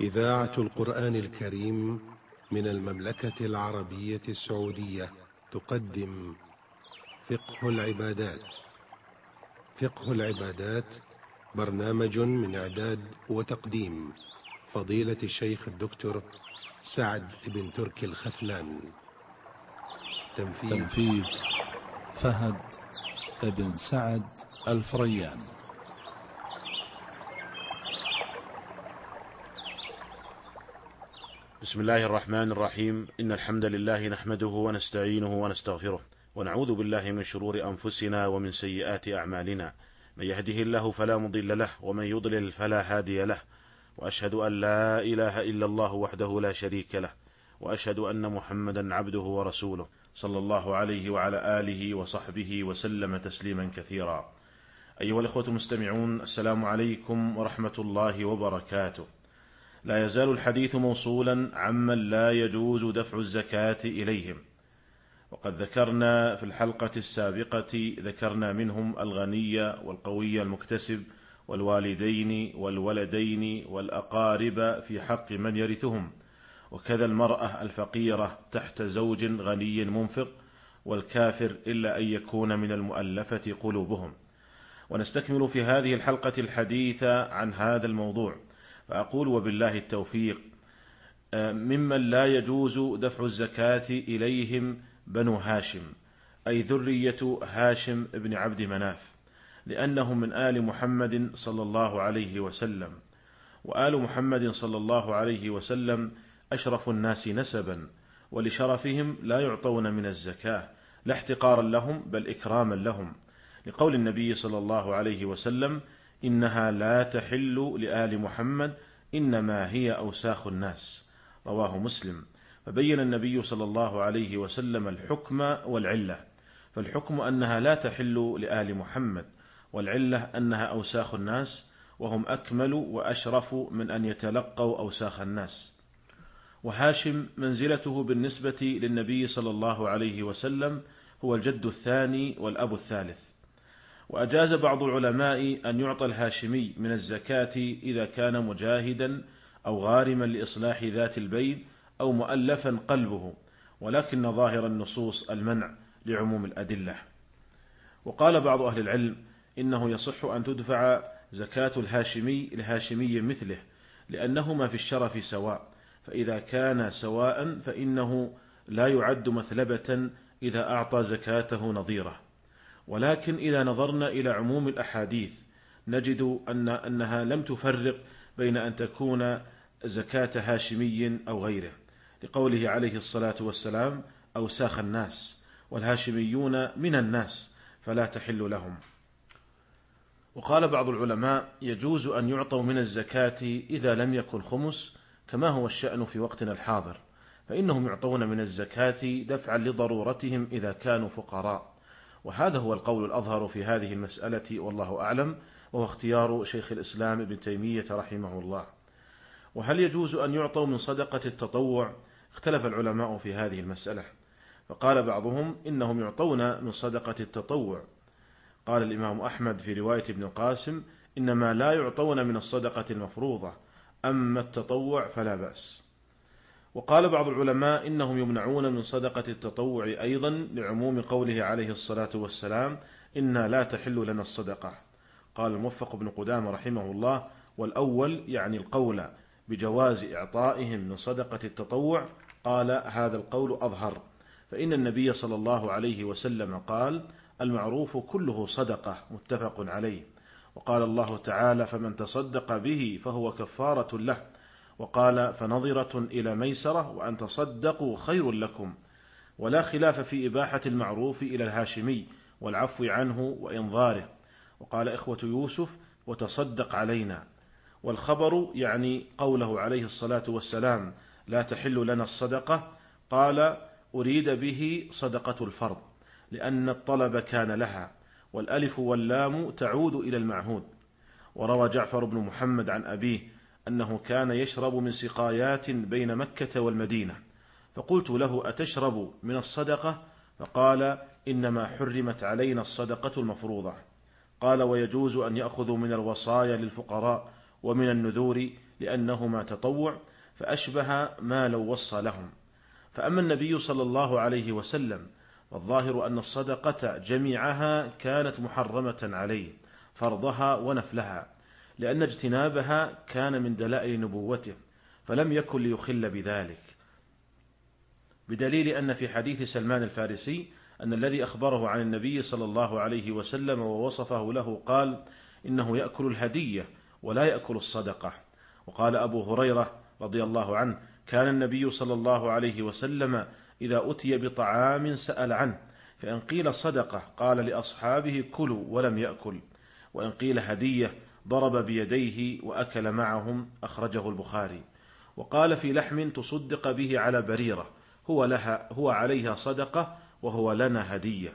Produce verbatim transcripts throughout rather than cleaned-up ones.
إذاعة القرآن الكريم من المملكة العربية السعودية تقدم فقه العبادات. فقه العبادات برنامج من إعداد وتقديم فضيلة الشيخ الدكتور سعد بن تركي الخثلان. تنفيذ, تنفيذ فهد بن سعد الفريان. بسم الله الرحمن الرحيم. إن الحمد لله نحمده ونستعينه ونستغفره ونعوذ بالله من شرور أنفسنا ومن سيئات أعمالنا. من يهده الله فلا مضل له ومن يضلل فلا هادي له، وأشهد أن لا إله إلا الله وحده لا شريك له، وأشهد أن محمدا عبده ورسوله صلى الله عليه وعلى آله وصحبه وسلم تسليما كثيرا. أيها الأخوة المستمعون، السلام عليكم ورحمة الله وبركاته. لا يزال الحديث موصولا عمن لا يجوز دفع الزكاة إليهم، وقد ذكرنا في الحلقة السابقة ذكرنا منهم الغني والقوي المكتسب والوالدين والولدين والأقارب في حق من يرثهم، وكذا المرأة الفقيرة تحت زوج غني منفق، والكافر إلا أن يكون من المؤلفة قلوبهم. ونستكمل في هذه الحلقة الحديث عن هذا الموضوع، فأقول وبالله التوفيق: ممن لا يجوز دفع الزكاة إليهم بنو هاشم، أي ذرية هاشم بن عبد مناف، لأنهم من آل محمد صلى الله عليه وسلم، وآل محمد صلى الله عليه وسلم أشرف الناس نسبا، ولشرفهم لا يعطون من الزكاة، لا احتقارا لهم بل إكراما لهم، لقول النبي صلى الله عليه وسلم: إنها لا تحل لآل محمد إنما هي أوساخ الناس، رواه مسلم. فبين النبي صلى الله عليه وسلم الحكم والعلة، فالحكم أنها لا تحل لآل محمد، والعلة أنها أوساخ الناس، وهم أكمل وأشرف من أن يتلقوا أوساخ الناس. وهاشم منزلته بالنسبة للنبي صلى الله عليه وسلم هو الجد الثاني والأب الثالث. وأجاز بعض العلماء أن يعطى الهاشمي من الزكاة إذا كان مجاهدا أو غارما لإصلاح ذات البين أو مؤلفا قلبه، ولكن ظاهر النصوص المنع لعموم الأدلة. وقال بعض أهل العلم إنه يصح أن تدفع زكاة الهاشمي لهاشمي مثله، لأنهما في الشرف سواء، فإذا كان سواء فإنه لا يعد مثلبة إذا أعطى زكاته نظيره. ولكن إذا نظرنا إلى عموم الأحاديث نجد أن أنها لم تفرق بين أن تكون زكاة هاشمي أو غيره، لقوله عليه الصلاة والسلام: أوساخ الناس، والهاشميون من الناس فلا تحل لهم. وقال بعض العلماء: يجوز أن يعطوا من الزكاة إذا لم يكن خمس، كما هو الشأن في وقتنا الحاضر، فإنهم يعطون من الزكاة دفعا لضرورتهم إذا كانوا فقراء. وهذا هو القول الأظهر في هذه المسألة والله أعلم، وهو اختيار شيخ الإسلام ابن تيمية رحمه الله. وهل يجوز أن يعطوا من صدقة التطوع؟ اختلف العلماء في هذه المسألة، فقال بعضهم إنهم يعطون من صدقة التطوع. قال الإمام أحمد في رواية ابن القاسم: إنما لا يعطون من الصدقة المفروضة، أما التطوع فلا بأس. وقال بعض العلماء إنهم يمنعون من صدقة التطوع أيضا لعموم قوله عليه الصلاة والسلام: إنا لا تحل لنا الصدقة. قال الموفق بن قدامة رحمه الله: والأول يعني القول بجواز إعطائهم من صدقة التطوع، قال هذا القول أظهر، فإن النبي صلى الله عليه وسلم قال: المعروف كله صدقة، متفق عليه. وقال الله تعالى: فمن تصدق به فهو كفارة له. وقال: فنظرة إلى ميسرة وأن تصدقوا خير لكم. ولا خلاف في إباحة المعروف إلى الهاشمي والعفو عنه وإنظاره. وقال إخوة يوسف: وتصدق علينا. والخبر يعني قوله عليه الصلاة والسلام: لا تحل لنا الصدقة، قال أريد به صدقة الفرض، لأن الطلب كان لها، والألف واللام تعود إلى المعهود. وروى جعفر بن محمد عن أبيه أنه كان يشرب من سقايات بين مكة والمدينة، فقلت له: أتشرب من الصدقة؟ فقال: إنما حرمت علينا الصدقة المفروضة. قال: ويجوز أن يأخذوا من الوصايا للفقراء ومن النذور، لأنهما تطوع، فأشبه ما لو وصى لهم. فأما النبي صلى الله عليه وسلم والظاهر أن الصدقة جميعها كانت محرمة عليه، فرضها ونفلها، لأن اجتنابها كان من دلائل نبوته، فلم يكن ليخل بذلك، بدليل أن في حديث سلمان الفارسي أن الذي أخبره عن النبي صلى الله عليه وسلم ووصفه له قال: إنه يأكل الهدية ولا يأكل الصدقة. وقال أبو هريرة رضي الله عنه: كان النبي صلى الله عليه وسلم إذا أتي بطعام سأل عنه، فإن قيل صدقة قال لأصحابه: كلوا، ولم يأكل، وإن قيل هدية ضرب بيديه وأكل معهم. أخرجه البخاري. وقال في لحم تصدق به على بريرة: هو لها هو عليها صدقة وهو لنا هدية.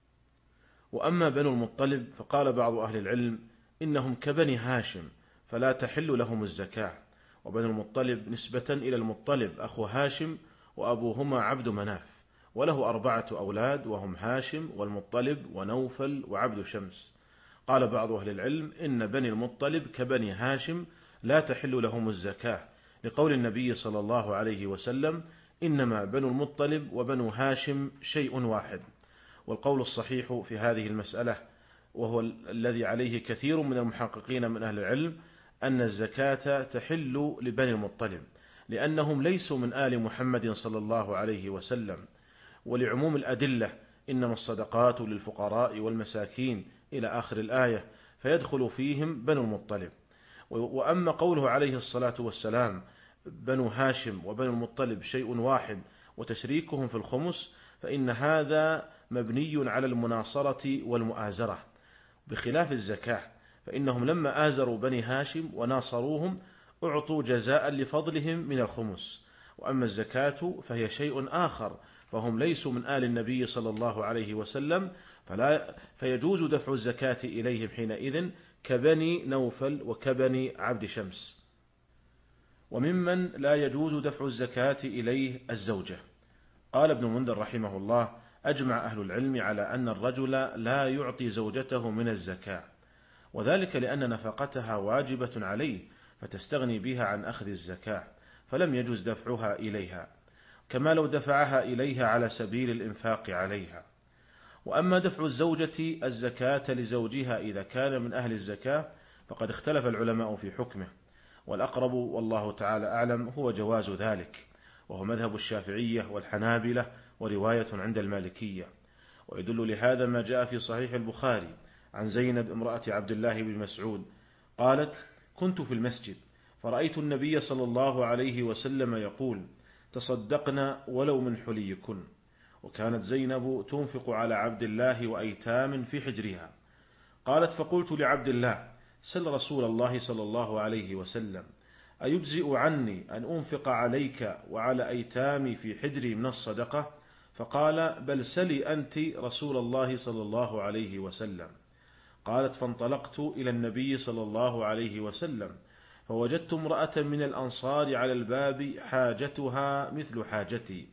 وأما بنو المطلب فقال بعض أهل العلم إنهم كبني هاشم فلا تحل لهم الزكاة. وبنو المطلب نسبة إلى المطلب أخو هاشم، وأبوهما عبد مناف، وله أربعة أولاد وهم هاشم والمطلب ونوفل وعبد شمس. قال بعض أهل العلم إن بني المطلب كبني هاشم لا تحل لهم الزكاة، لقول النبي صلى الله عليه وسلم: إنما بنو المطلب وبنو هاشم شيء واحد. والقول الصحيح في هذه المسألة، وهو الذي عليه كثير من المحققين من أهل العلم، أن الزكاة تحل لبني المطلب، لأنهم ليسوا من آل محمد صلى الله عليه وسلم، ولعموم الأدلة: إنما الصدقات للفقراء والمساكين إلى آخر الآية، فيدخل فيهم بنو المطلب. وأما قوله عليه الصلاة والسلام: بنو هاشم وبنو المطلب شيء واحد وتشريكهم في الخمس، فإن هذا مبني على المناصرة والمؤازرة، بخلاف الزكاة، فإنهم لما آزروا بني هاشم وناصروهم أعطوا جزاء لفضلهم من الخمس. وأما الزكاة فهي شيء آخر، فهم ليسوا من آل النبي صلى الله عليه وسلم، فلا فيجوز دفع الزكاة إليهم حينئذ كبني نوفل وكبني عبد شمس. وممن لا يجوز دفع الزكاة إليه الزوجة. قال ابن منذر رحمه الله: أجمع أهل العلم على أن الرجل لا يعطي زوجته من الزكاة، وذلك لأن نفقتها واجبة عليه، فتستغني بها عن أخذ الزكاة، فلم يجوز دفعها إليها، كما لو دفعها إليها على سبيل الإنفاق عليها. وأما دفع الزوجة الزكاة لزوجها إذا كان من أهل الزكاة فقد اختلف العلماء في حكمه، والأقرب والله تعالى أعلم هو جواز ذلك، وهو مذهب الشافعية والحنابلة ورواية عند المالكية. ويدل لهذا ما جاء في صحيح البخاري عن زينب امرأة عبد الله بن مسعود قالت: كنت في المسجد فرأيت النبي صلى الله عليه وسلم يقول: تصدقنا ولو من حليكن. وكانت زينب تنفق على عبد الله وأيتام في حجرها. قالت: فقلت لعبد الله: سل رسول الله صلى الله عليه وسلم أيجزئ عني أن أنفق عليك وعلى أيتامي في حجري من الصدقة؟ فقال: بل سلي أنت رسول الله صلى الله عليه وسلم. قالت: فانطلقت إلى النبي صلى الله عليه وسلم فوجدت امرأة من الأنصار على الباب حاجتها مثل حاجتي،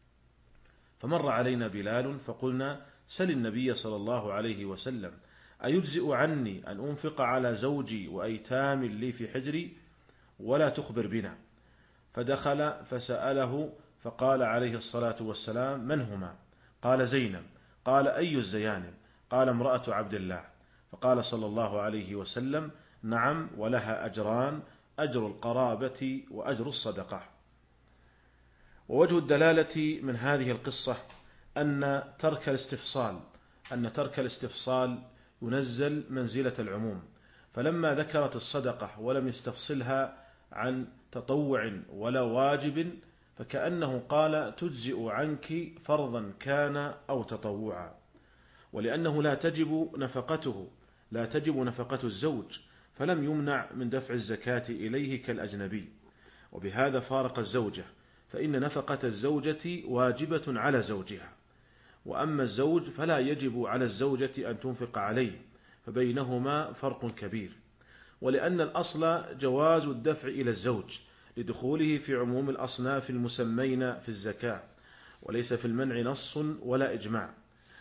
فمر علينا بلال فقلنا: سل النبي صلى الله عليه وسلم أيجزئ عني أن أنفق على زوجي وأيتام لي في حجري ولا تخبر بنا؟ فدخل فسأله فقال عليه الصلاة والسلام: من هما؟ قال: زينب. قال: أي الزيانب؟ قال: امرأة عبد الله. فقال صلى الله عليه وسلم: نعم، ولها أجران، أجر القرابة وأجر الصدقة. ووجه الدلالة من هذه القصة أن ترك الاستفصال أن ترك الاستفصال ينزل منزلة العموم، فلما ذكرت الصدقة ولم يستفصلها عن تطوع ولا واجب، فكأنه قال: تجزئ عنك فرضا كان أو تطوعا. ولأنه لا تجب نفقته لا تجب نفقة الزوج، فلم يمنع من دفع الزكاة إليه كالأجنبي. وبهذا فارق الزوجة، فإن نفقة الزوجة واجبة على زوجها، وأما الزوج فلا يجب على الزوجة أن تنفق عليه، فبينهما فرق كبير. ولأن الأصل جواز الدفع إلى الزوج لدخوله في عموم الأصناف المسمين في الزكاة، وليس في المنع نص ولا إجماع،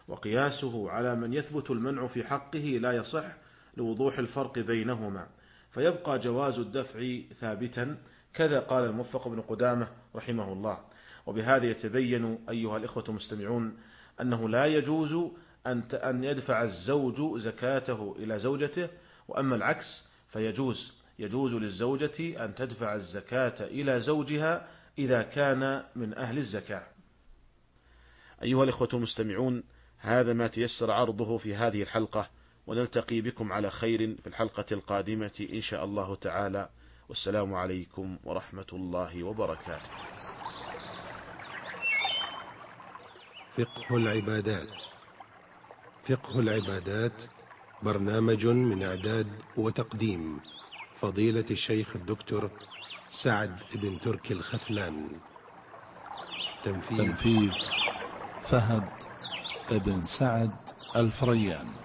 وقياسه على من يثبت المنع في حقه لا يصح لوضوح الفرق بينهما، فيبقى جواز الدفع ثابتا. كذا قال الموفق بن قدامة رحمه الله. وبهذا يتبين أيها الإخوة المستمعون أنه لا يجوز أن يدفع الزوج زكاته إلى زوجته، وأما العكس فيجوز يجوز للزوجة أن تدفع الزكاة إلى زوجها إذا كان من أهل الزكاة. أيها الإخوة المستمعون، هذا ما تيسر عرضه في هذه الحلقة، ونلتقي بكم على خير في الحلقة القادمة إن شاء الله تعالى، والسلام عليكم ورحمة الله وبركاته. فقه العبادات. فقه العبادات برنامج من إعداد وتقديم فضيلة الشيخ الدكتور سعد بن تركي الخثلان. تنفيذ فهد بن سعد الفريان.